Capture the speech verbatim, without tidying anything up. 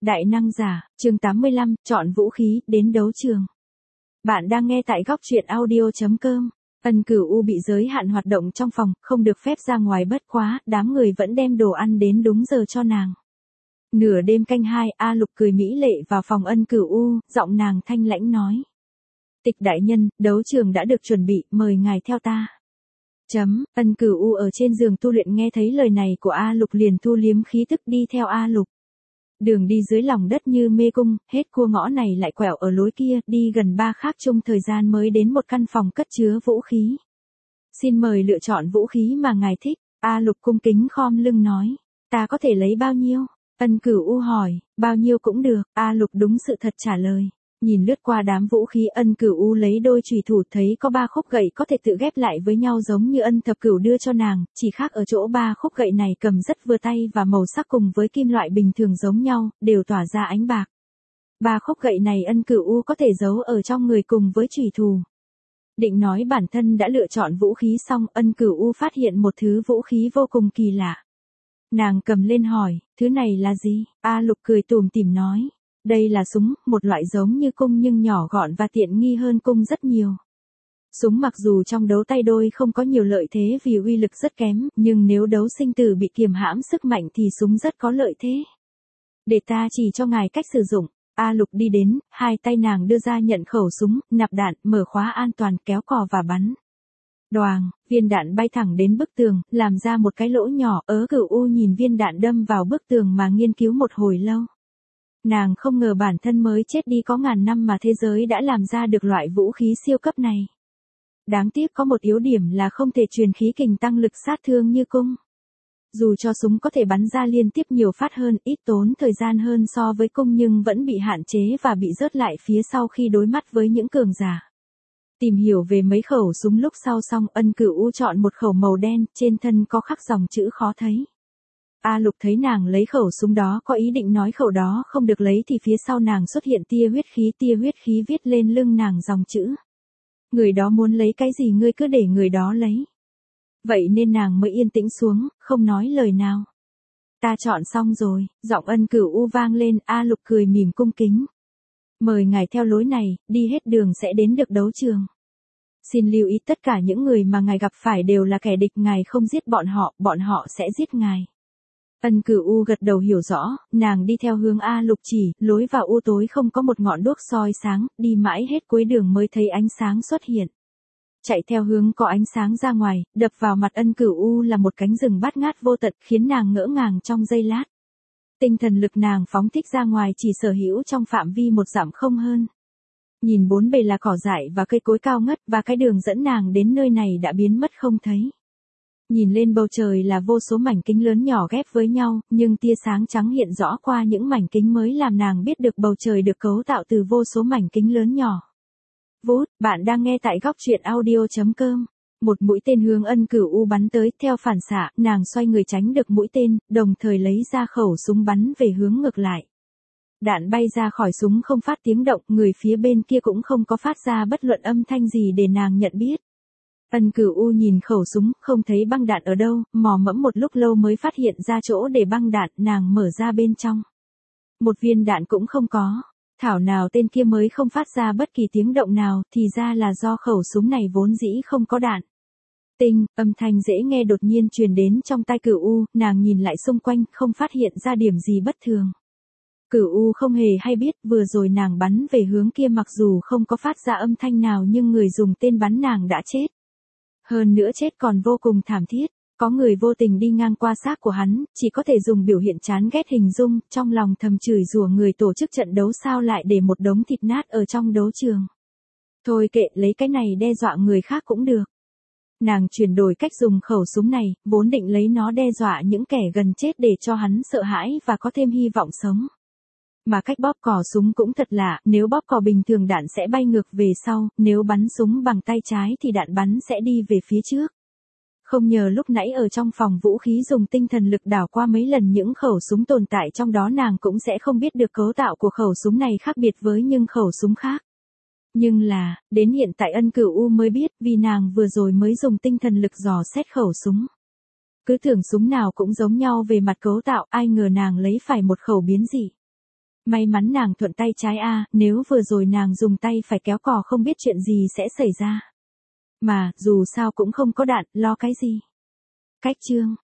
Đại năng giả, chương tám mươi lăm, chọn vũ khí, đến đấu trường. Bạn đang nghe tại góc truyện audio chấm com. Ân Cửu U bị giới hạn hoạt động trong phòng, không được phép ra ngoài, bất quá, đám người vẫn đem đồ ăn đến đúng giờ cho nàng. Nửa đêm canh hai, A Lục cười mỹ lệ vào phòng Ân Cửu U, giọng nàng thanh lãnh nói. Tịch đại nhân, đấu trường đã được chuẩn bị, mời ngài theo ta. Chấm, Ân Cửu U ở trên giường tu luyện nghe thấy lời này của A Lục liền thu liếm khí tức đi theo A Lục. Đường đi dưới lòng đất như mê cung, hết cua ngõ này lại quẹo ở lối kia, đi gần ba khác chung thời gian mới đến một căn phòng cất chứa vũ khí. Xin mời lựa chọn vũ khí mà ngài thích, A Lục cung kính khom lưng nói. Ta có thể lấy bao nhiêu? Ân Cửu U hỏi, bao nhiêu cũng được, A Lục đúng sự thật trả lời. Nhìn lướt qua đám vũ khí, Ân Cửu U lấy đôi chùy thủ, thấy có ba khúc gậy có thể tự ghép lại với nhau giống như Ân Thập Cửu đưa cho nàng, chỉ khác ở chỗ ba khúc gậy này cầm rất vừa tay và màu sắc cùng với kim loại bình thường giống nhau, đều tỏa ra ánh bạc. Ba khúc gậy này Ân Cửu U có thể giấu ở trong người cùng với chùy thủ. Định nói bản thân đã lựa chọn vũ khí xong, Ân Cửu U phát hiện một thứ vũ khí vô cùng kỳ lạ. Nàng cầm lên hỏi, thứ này là gì? A Lục cười tủm tỉm nói. Đây là súng, một loại giống như cung nhưng nhỏ gọn và tiện nghi hơn cung rất nhiều. Súng mặc dù trong đấu tay đôi không có nhiều lợi thế vì uy lực rất kém, nhưng nếu đấu sinh tử bị kiềm hãm sức mạnh thì súng rất có lợi thế. Để ta chỉ cho ngài cách sử dụng. A Lục đi đến, hai tay nàng đưa ra nhận khẩu súng, nạp đạn, mở khóa an toàn, kéo cò và bắn. Đoàng, viên đạn bay thẳng đến bức tường, làm ra một cái lỗ nhỏ. Ớ Cửu U nhìn viên đạn đâm vào bức tường mà nghiên cứu một hồi lâu. Nàng không ngờ bản thân mới chết đi có ngàn năm mà thế giới đã làm ra được loại vũ khí siêu cấp này. Đáng tiếc có một yếu điểm là không thể truyền khí kình tăng lực sát thương như cung. Dù cho súng có thể bắn ra liên tiếp nhiều phát hơn, ít tốn thời gian hơn so với cung nhưng vẫn bị hạn chế và bị rớt lại phía sau khi đối mắt với những cường giả. Tìm hiểu về mấy khẩu súng lúc sau xong, Ân Cửu U chọn một khẩu màu đen, trên thân có khắc dòng chữ khó thấy. A Lục thấy nàng lấy khẩu súng đó có ý định nói khẩu đó không được lấy thì phía sau nàng xuất hiện tia huyết khí, tia huyết khí viết lên lưng nàng dòng chữ. Người đó muốn lấy cái gì ngươi cứ để người đó lấy. Vậy nên nàng mới yên tĩnh xuống, không nói lời nào. Ta chọn xong rồi, giọng Ân Cửu U vang lên, A Lục cười mỉm cung kính. Mời ngài theo lối này, đi hết đường sẽ đến được đấu trường. Xin lưu ý tất cả những người mà ngài gặp phải đều là kẻ địch, ngài không giết bọn họ, bọn họ sẽ giết ngài. Ân Cửu U gật đầu hiểu rõ, nàng đi theo hướng A Lục chỉ, lối vào u tối không có một ngọn đuốc soi sáng, đi mãi hết cuối đường mới thấy ánh sáng xuất hiện. Chạy theo hướng có ánh sáng ra ngoài, đập vào mặt Ân Cửu U là một cánh rừng bát ngát vô tận khiến nàng ngỡ ngàng trong giây lát. Tinh thần lực nàng phóng thích ra ngoài chỉ sở hữu trong phạm vi một dặm không hơn. Nhìn bốn bề là cỏ dại và cây cối cao ngất và cái đường dẫn nàng đến nơi này đã biến mất không thấy. Nhìn lên bầu trời là vô số mảnh kính lớn nhỏ ghép với nhau, nhưng tia sáng trắng hiện rõ qua những mảnh kính mới làm nàng biết được bầu trời được cấu tạo từ vô số mảnh kính lớn nhỏ. Vút, bạn đang nghe tại góc truyện audio chấm com. Một mũi tên hướng Ân Cửu U bắn tới, theo phản xạ, nàng xoay người tránh được mũi tên, đồng thời lấy ra khẩu súng bắn về hướng ngược lại. Đạn bay ra khỏi súng không phát tiếng động, người phía bên kia cũng không có phát ra bất luận âm thanh gì để nàng nhận biết. Ân Cửu U nhìn khẩu súng, không thấy băng đạn ở đâu, mò mẫm một lúc lâu mới phát hiện ra chỗ để băng đạn, nàng mở ra bên trong. Một viên đạn cũng không có. Thảo nào tên kia mới không phát ra bất kỳ tiếng động nào, thì ra là do khẩu súng này vốn dĩ không có đạn. Tinh, âm thanh dễ nghe đột nhiên truyền đến trong tai Cửu U, nàng nhìn lại xung quanh, không phát hiện ra điểm gì bất thường. Cửu U không hề hay biết, vừa rồi nàng bắn về hướng kia mặc dù không có phát ra âm thanh nào nhưng người dùng tên bắn nàng đã chết. Hơn nữa chết còn vô cùng thảm thiết, có người vô tình đi ngang qua xác của hắn, chỉ có thể dùng biểu hiện chán ghét hình dung, trong lòng thầm chửi rủa người tổ chức trận đấu sao lại để một đống thịt nát ở trong đấu trường. Thôi kệ, lấy cái này đe dọa người khác cũng được. Nàng chuyển đổi cách dùng khẩu súng này, vốn định lấy nó đe dọa những kẻ gần chết để cho hắn sợ hãi và có thêm hy vọng sống. Mà cách bóp cò súng cũng thật lạ, nếu bóp cò bình thường đạn sẽ bay ngược về sau, nếu bắn súng bằng tay trái thì đạn bắn sẽ đi về phía trước. Không nhờ lúc nãy ở trong phòng vũ khí dùng tinh thần lực đảo qua mấy lần những khẩu súng tồn tại trong đó nàng cũng sẽ không biết được cấu tạo của khẩu súng này khác biệt với những khẩu súng khác. Nhưng là, đến hiện tại Ân Cửu U mới biết vì nàng vừa rồi mới dùng tinh thần lực dò xét khẩu súng. Cứ tưởng súng nào cũng giống nhau về mặt cấu tạo, ai ngờ nàng lấy phải một khẩu biến dị. May mắn nàng thuận tay trái a, nếu vừa rồi nàng dùng tay phải kéo cò không biết chuyện gì sẽ xảy ra. Mà, dù sao cũng không có đạn, lo cái gì. Cách chương